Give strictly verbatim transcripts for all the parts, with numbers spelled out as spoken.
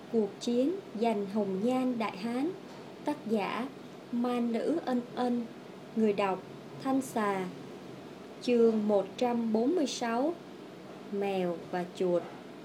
Cuộc chiến giành hồng nhan Đại Hán. Tác giả Man Nữ Ân Ân. Người đọc Thanh Xà. Chương một trăm bốn mươi sáu. Mèo và chuột.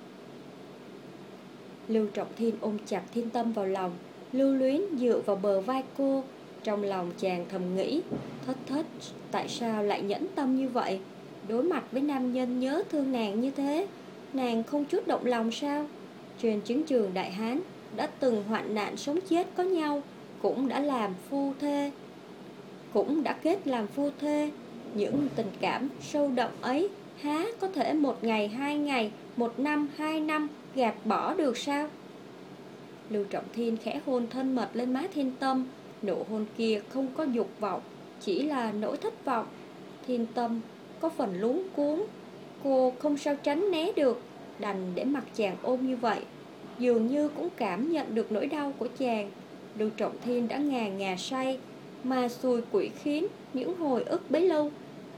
Lưu Trọng Thiên ôm chặt Thiên Tâm vào lòng, lưu luyến dựa vào bờ vai cô. Trong lòng chàng thầm nghĩ, Thất Thất tại sao lại nhẫn tâm như vậy? Đối mặt với nam nhân nhớ thương nàng như thế, nàng không chút động lòng sao? Trên chiến trường Đại Hán đã từng hoạn nạn sống chết có nhau, cũng đã làm phu thê, cũng đã kết làm phu thê. Những tình cảm sâu đậm ấy há có thể một ngày hai ngày, một năm hai năm gạt bỏ được sao? Lưu Trọng Thiên khẽ hôn thân mật lên má Thiên Tâm. Nụ hôn kia không có dục vọng, chỉ là nỗi thất vọng. Thiên Tâm có phần luống cuống, cô không sao tránh né được, đành để mặc chàng ôm như vậy. Dường như cũng cảm nhận được nỗi đau của chàng. Lưu Trọng Thiên đã ngà ngà say, mà xùi quỷ khiến những hồi ức bấy lâu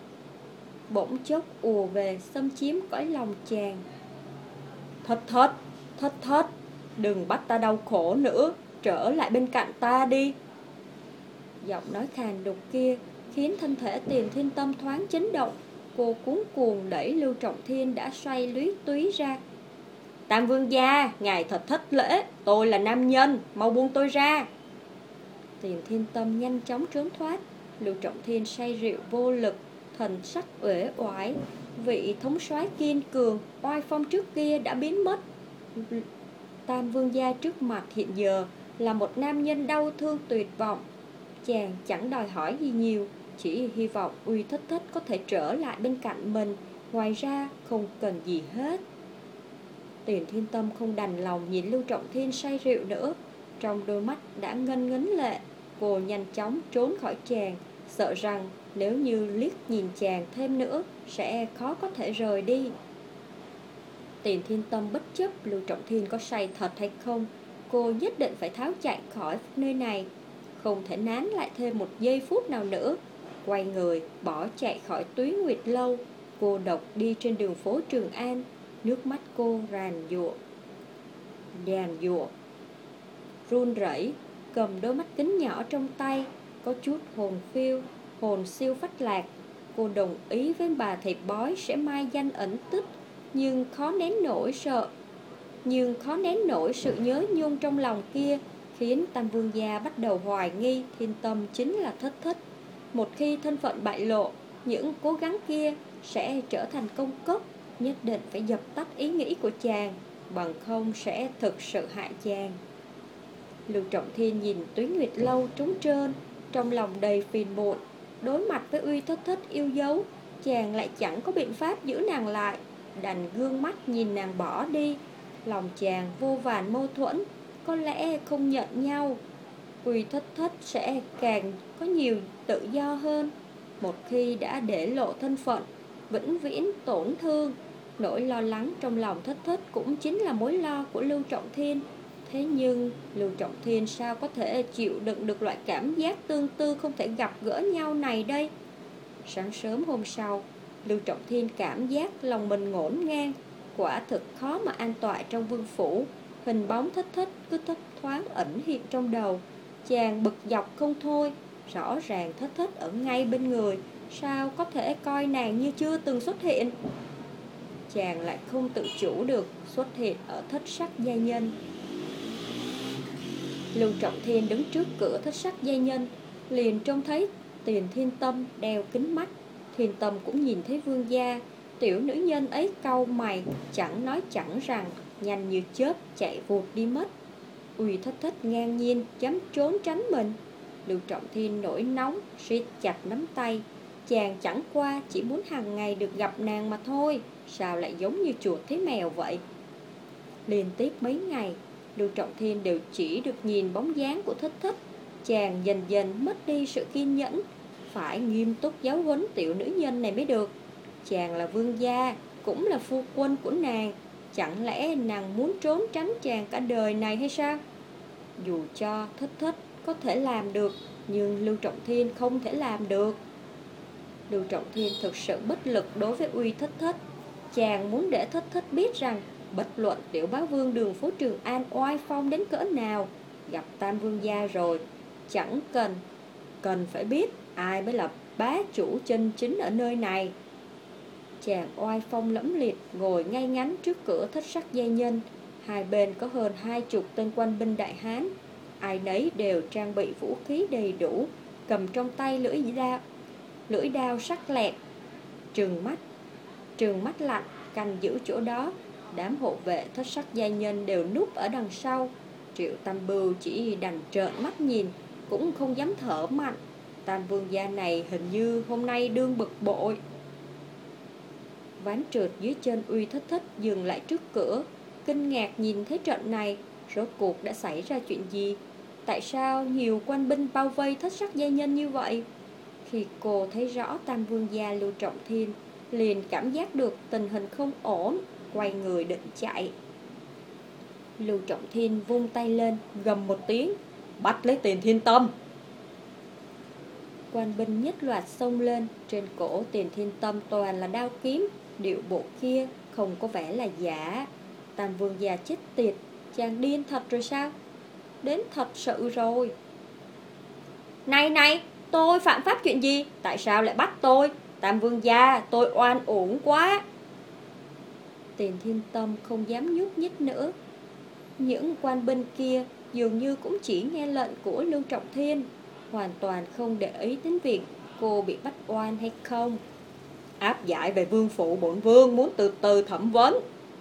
bỗng chốc ùa về xâm chiếm cõi lòng chàng. Thất Thất, Thất Thất, đừng bắt ta đau khổ nữa, trở lại bên cạnh ta đi. Giọng nói khàn đục kia khiến thân thể Tiền Thiên Tâm thoáng chấn động. Cô cuống cuồng đẩy Lưu Trọng Thiên đã xoay lúy túy ra. Tam vương gia, ngài thật thất lễ, tôi là nam nhân, mau buông tôi ra. Tiền Thiên Tâm nhanh chóng trốn thoát. Lưu Trọng Thiên say rượu vô lực, thần sắc uể oải. Vị thống soái kiên cường, oai phong trước kia đã biến mất. Tam vương gia trước mặt hiện giờ là một nam nhân đau thương tuyệt vọng. Chàng chẳng đòi hỏi gì nhiều, chỉ hy vọng Uy Thất Thất có thể trở lại bên cạnh mình. Ngoài ra không cần gì hết. Tiền Thiên Tâm không đành lòng nhìn Lưu Trọng Thiên say rượu nữa. Trong đôi mắt đã ngân ngấn lệ. Cô nhanh chóng trốn khỏi chàng, sợ rằng nếu như liếc nhìn chàng thêm nữa sẽ khó có thể rời đi. Tiền Thiên Tâm bất chấp Lưu Trọng Thiên có say thật hay không, cô nhất định phải tháo chạy khỏi nơi này, không thể nán lại thêm một giây phút nào nữa. Quay người bỏ chạy khỏi Túy Nguyệt Lâu. Cô độc đi trên đường phố Trường An. Nước mắt cô ràn giụa, đàn giụa, run rẩy, cầm đôi mắt kính nhỏ trong tay, có chút hồn phiêu, hồn siêu phách lạc. Cô đồng ý với bà thầy bói sẽ mai danh ẩn tích, nhưng khó nén nổi sợ, nhưng khó nén nổi sự nhớ nhung trong lòng kia, khiến Tam Vương gia bắt đầu hoài nghi Thiên Tâm chính là Thất Thất. Một khi thân phận bại lộ, những cố gắng kia sẽ trở thành công cốc. Nhất định phải dập tắt ý nghĩ của chàng, bằng không sẽ thực sự hại chàng. Lưu Trọng Thiên nhìn Túy Nguyệt Lâu trống trơn, trong lòng đầy phiền muộn. Đối mặt với Uy Thất Thất yêu dấu, chàng lại chẳng có biện pháp giữ nàng lại, đành gương mắt nhìn nàng bỏ đi. Lòng chàng vô vàn mâu thuẫn, có lẽ không nhận nhau, Uy Thất Thất sẽ càng có nhiều tự do hơn. Một khi đã để lộ thân phận, vĩnh viễn tổn thương. Nỗi lo lắng trong lòng Thất Thất cũng chính là mối lo của Lưu Trọng Thiên. Thế nhưng Lưu Trọng Thiên sao có thể chịu đựng được loại cảm giác tương tư không thể gặp gỡ nhau này đây? Sáng sớm hôm sau, Lưu Trọng Thiên cảm giác lòng mình ngổn ngang. Quả thực khó mà an tọa trong vương phủ. Hình bóng Thất Thất cứ thấp thoáng ẩn hiện trong đầu. Chàng bực dọc không thôi. Rõ ràng Thất Thất ở ngay bên người, sao có thể coi nàng như chưa từng xuất hiện? Chàng lại không tự chủ được xuất hiện ở Thất Sắc Giai Nhân. Lưu Trọng Thiên đứng trước cửa Thất Sắc Giai Nhân, liền trông thấy Tiền Thiên Tâm đeo kính mắt. Thiên Tâm cũng nhìn thấy vương gia. Tiểu nữ nhân ấy cau mày, chẳng nói chẳng rằng, nhanh như chớp chạy vụt đi mất. Uy Thất Thất ngang nhiên dám trốn tránh mình. Lưu Trọng Thiên nổi nóng, siết chặt nắm tay. Chàng chẳng qua chỉ muốn hàng ngày được gặp nàng mà thôi, sao lại giống như chuột thấy mèo vậy? Liên tiếp mấy ngày, Lưu Trọng Thiên đều chỉ được nhìn bóng dáng của Thất Thất. Chàng dần dần mất đi sự kiên nhẫn, phải nghiêm túc giáo huấn tiểu nữ nhân này mới được. Chàng là vương gia, cũng là phu quân của nàng, chẳng lẽ nàng muốn trốn tránh chàng cả đời này hay sao? Dù cho Thất Thất có thể làm được, nhưng Lưu Trọng Thiên không thể làm được. Lưu Trọng Thiên thực sự bất lực đối với Uy Thất Thất. Chàng muốn để Thất Thất biết rằng Bất luận tiểu bá vương đường phố Trường An oai phong đến cỡ nào, gặp Tam Vương gia rồi, chẳng cần Cần phải biết ai mới là bá chủ chân chính ở nơi này. Chàng oai phong lẫm liệt ngồi ngay ngắn trước cửa thất sắc giai nhân. Hai bên có hơn hai chục tên quan binh Đại Hán, ai nấy đều trang bị vũ khí đầy đủ, cầm trong tay lưỡi dao, lưỡi đao sắc lẹm, trừng mắt, trừng mắt lạnh canh giữ chỗ đó. Đám hộ vệ thất sắc giai nhân đều núp ở đằng sau. Triệu Tam Bưu chỉ đành trợn mắt nhìn, cũng không dám thở mạnh. Tam Vương gia này hình như hôm nay đương bực bội. Ván trượt dưới chân Uy Thất Thất dừng lại trước cửa, kinh ngạc nhìn thấy trận này. Rốt cuộc đã xảy ra chuyện gì? Tại sao nhiều quan binh bao vây thất sắc giai nhân như vậy? Khi cô thấy rõ Tam Vương gia Lưu Trọng Thiên, liền cảm giác được tình hình không ổn, quay người định chạy. Lưu Trọng Thiên vung tay lên, gầm một tiếng: "Bắt lấy Tiền Thiên Tâm!" Quan binh nhất loạt xông lên. Trên cổ Tiền Thiên Tâm toàn là đao kiếm, điệu bộ kia không có vẻ là giả. Tam Vương gia chết tiệt, chàng điên thật rồi sao? Đến thật sự rồi. Này này, tôi phạm pháp chuyện gì? Tại sao lại bắt tôi? Tam Vương gia, tôi oan uổng quá. Tiền Thiên Tâm không dám nhúc nhích nữa. Những quan binh kia dường như cũng chỉ nghe lệnh của Lưu Trọng Thiên, hoàn toàn không để ý đến việc cô bị bắt oan hay không. Áp giải về vương phủ, bổn vương muốn từ từ thẩm vấn.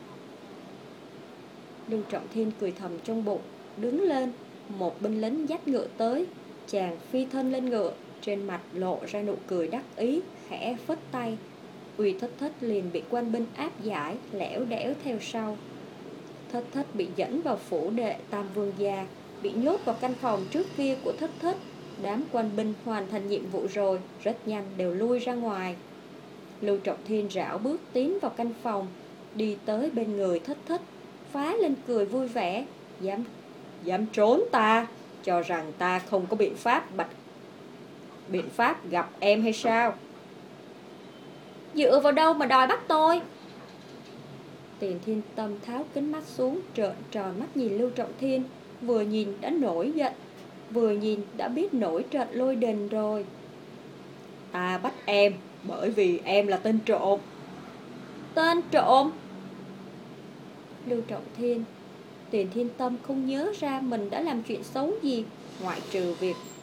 Lưu Trọng Thiên cười thầm trong bụng, đứng lên. Một binh lính dắt ngựa tới. Chàng phi thân lên ngựa, trên mặt lộ ra nụ cười đắc ý, khẽ phất tay. Uy Thất Thất liền bị quan binh áp giải, lẻo đẻo theo sau. Thất Thất bị dẫn vào phủ đệ Tam Vương gia, bị nhốt vào căn phòng trước kia của Thất Thất. Đám quan binh hoàn thành nhiệm vụ rồi, rất nhanh đều lui ra ngoài. Lưu Trọng Thiên rảo bước tiến vào căn phòng, đi tới bên người Thất Thất, phá lên cười vui vẻ. Dám, dám trốn ta, cho rằng ta không có biện pháp bạch biện pháp gặp em hay sao? Dựa vào đâu mà đòi bắt tôi? Tiền Thiên Tâm tháo kính mắt xuống, trợn tròn mắt nhìn Lưu Trọng Thiên. Vừa nhìn đã nổi giận, vừa nhìn đã biết nổi trận lôi đình rồi. Ta bắt em bởi vì em là tên trộm. Tên trộm? Lưu Trọng Thiên Tiền Thiên Tâm không nhớ ra mình đã làm chuyện xấu gì, ngoại trừ việc